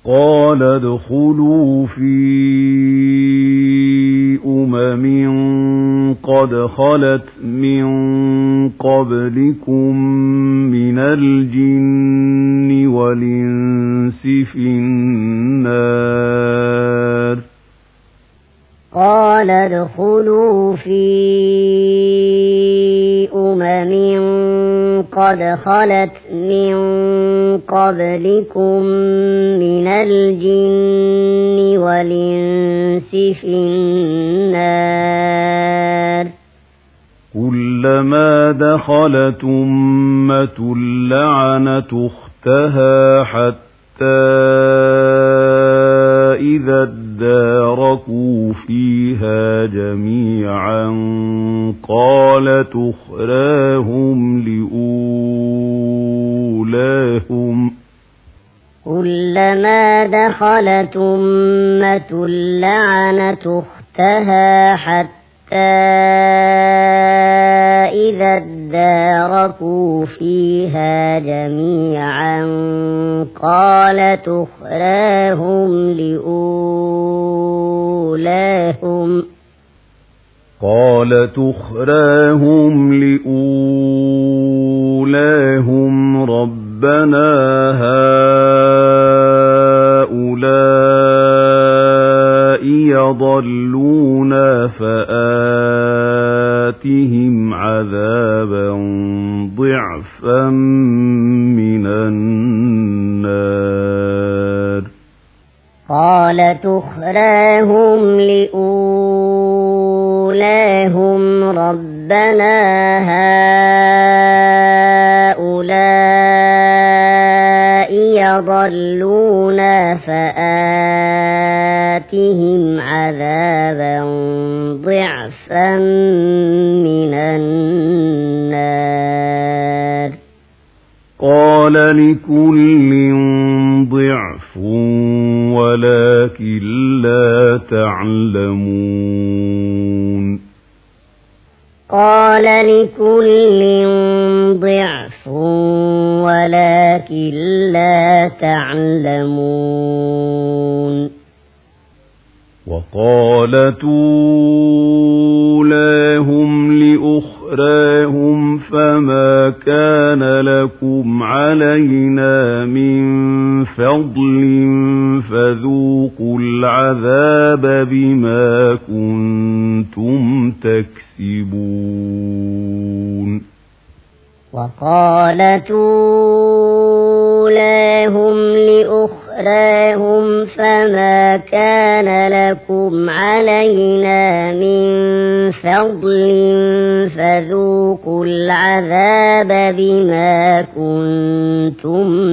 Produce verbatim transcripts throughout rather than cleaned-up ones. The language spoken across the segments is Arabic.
قال ادخلوا في أمم قد خلت من قبلكم من الجن والإنس في النار قال ادخلوا في أمم قد خلت من قبلكم من الجن والإنس في النار كلما دخلت أمة لعنت أختها حتى إذا اداركوا فيها جميعا قالت أخراهم لأولاهم كلما دخلت أمة لعنت أختها حتى إذا اداركوا فيها جميعا قالت أخراهم لأولاهم قالت أخراهم لأولاهم ربنا هؤلاء يضلون فآتهم عذابا ضعفا من النار قالت أخراهم لأولاهم ربنا هؤلاء يضلون فآتهم عذابا ضعفا من النار قال لكل ضعف ولكن لا تعلمون قال لكل ضعف ولكن لا تعلمون وقالت أولاهم لأخراهم فما كان لكم علينا من فضل فذوقوا العذاب بما كنتم تكسبون وقالت أولاهم لأخراهم فما كان لكم علينا من فضل فذوقوا العذاب بما كنتم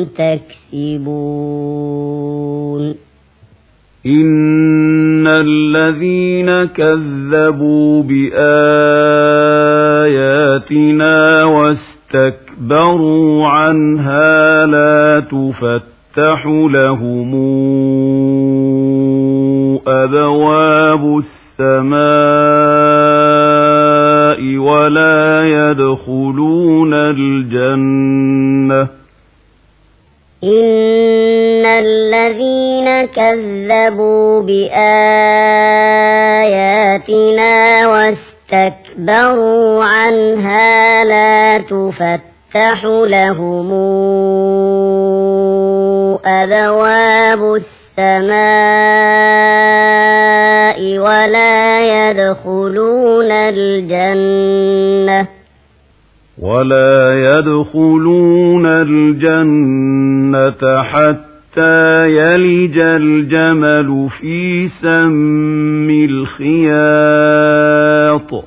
تكسبون إن الذين كذبوا بآياتنا واستكبروا عنها لا تفتح لهم أبواب السماء ولا يدخلون الجنة إن الذين كذبوا بآياتنا واستكبروا عنها لا تفتح لهم أبواب السماء ولا يدخلون الجنة ولا يدخلون الجنة حتى يلج الجمل في سم الخياط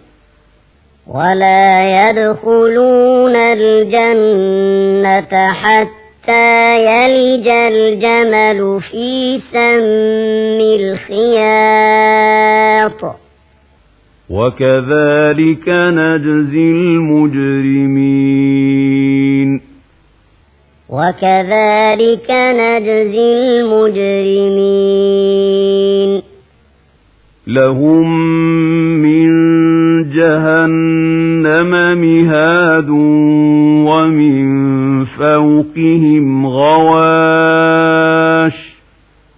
ولا يدخلون الجنة حتى يلج الجمل في سم الخياط وكذلك نجزي المجرمين وكذلك نجزي المجرمين لهم من جهنم مهاد ومن فوقهم غواش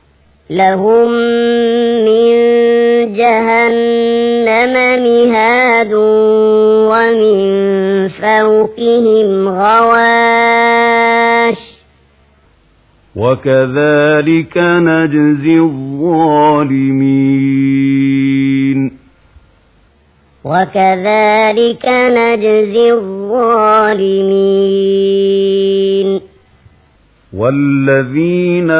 لهم من جهنم مهاد ومن فوقهم غواش وكذلك نجزي الظالمين وكذلك نجزي الظالمين والذين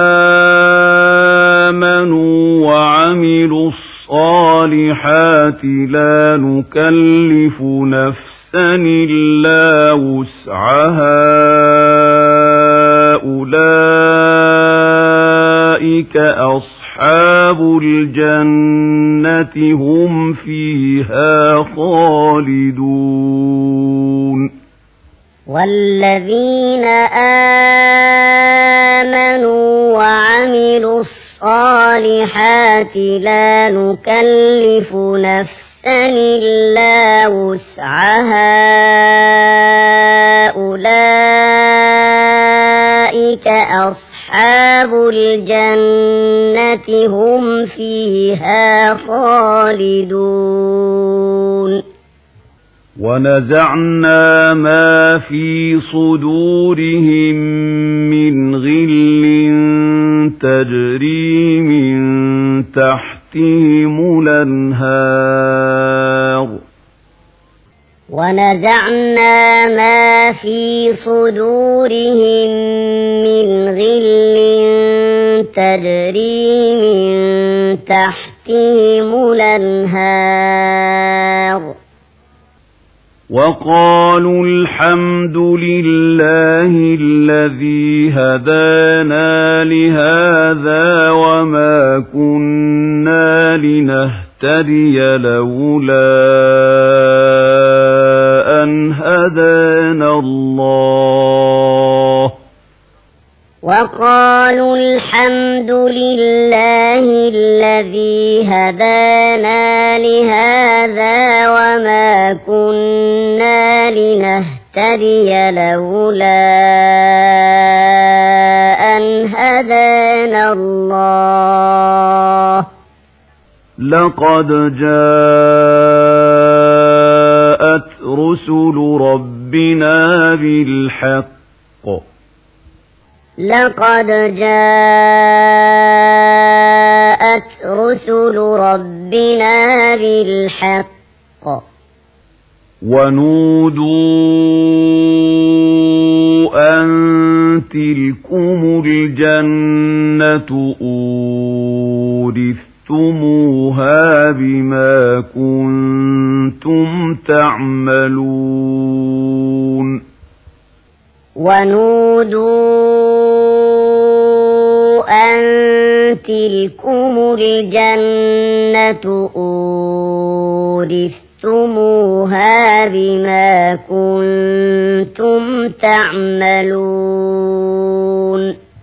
آمنوا وعملوا الصالحات لا نكلف نفسا إلا وسعها أولئك أصحاب الجنة هم فيها خالدون والذين آمنوا وعملوا الصالحات لا نكلف نفسا إلا وسعها أولئك أصحاب الجنة هم فيها خالدون ونزعنا ما في صدورهم من غل تجري من تحتهم الأنهار ونزعنا ما في صدورهم من غل تجري من تحتهم الأنهار وقالوا الحمد لله الذي هدانا لهذا وما كنا لنهتدي لولا أن هدانا الله وقالوا الحمد لله الذي هدانا لهذا وما كنا لنهتدي لولا أن هدانا الله لقد جاءت رسل ربنا بالحق لقد جاءت رسل ربنا بالحق ونودوا أن تلكم الجنة أورثتموها بما كنتم تعملون ونودوا أن تلكم الجنة أورثتموها بما كنتم تعملون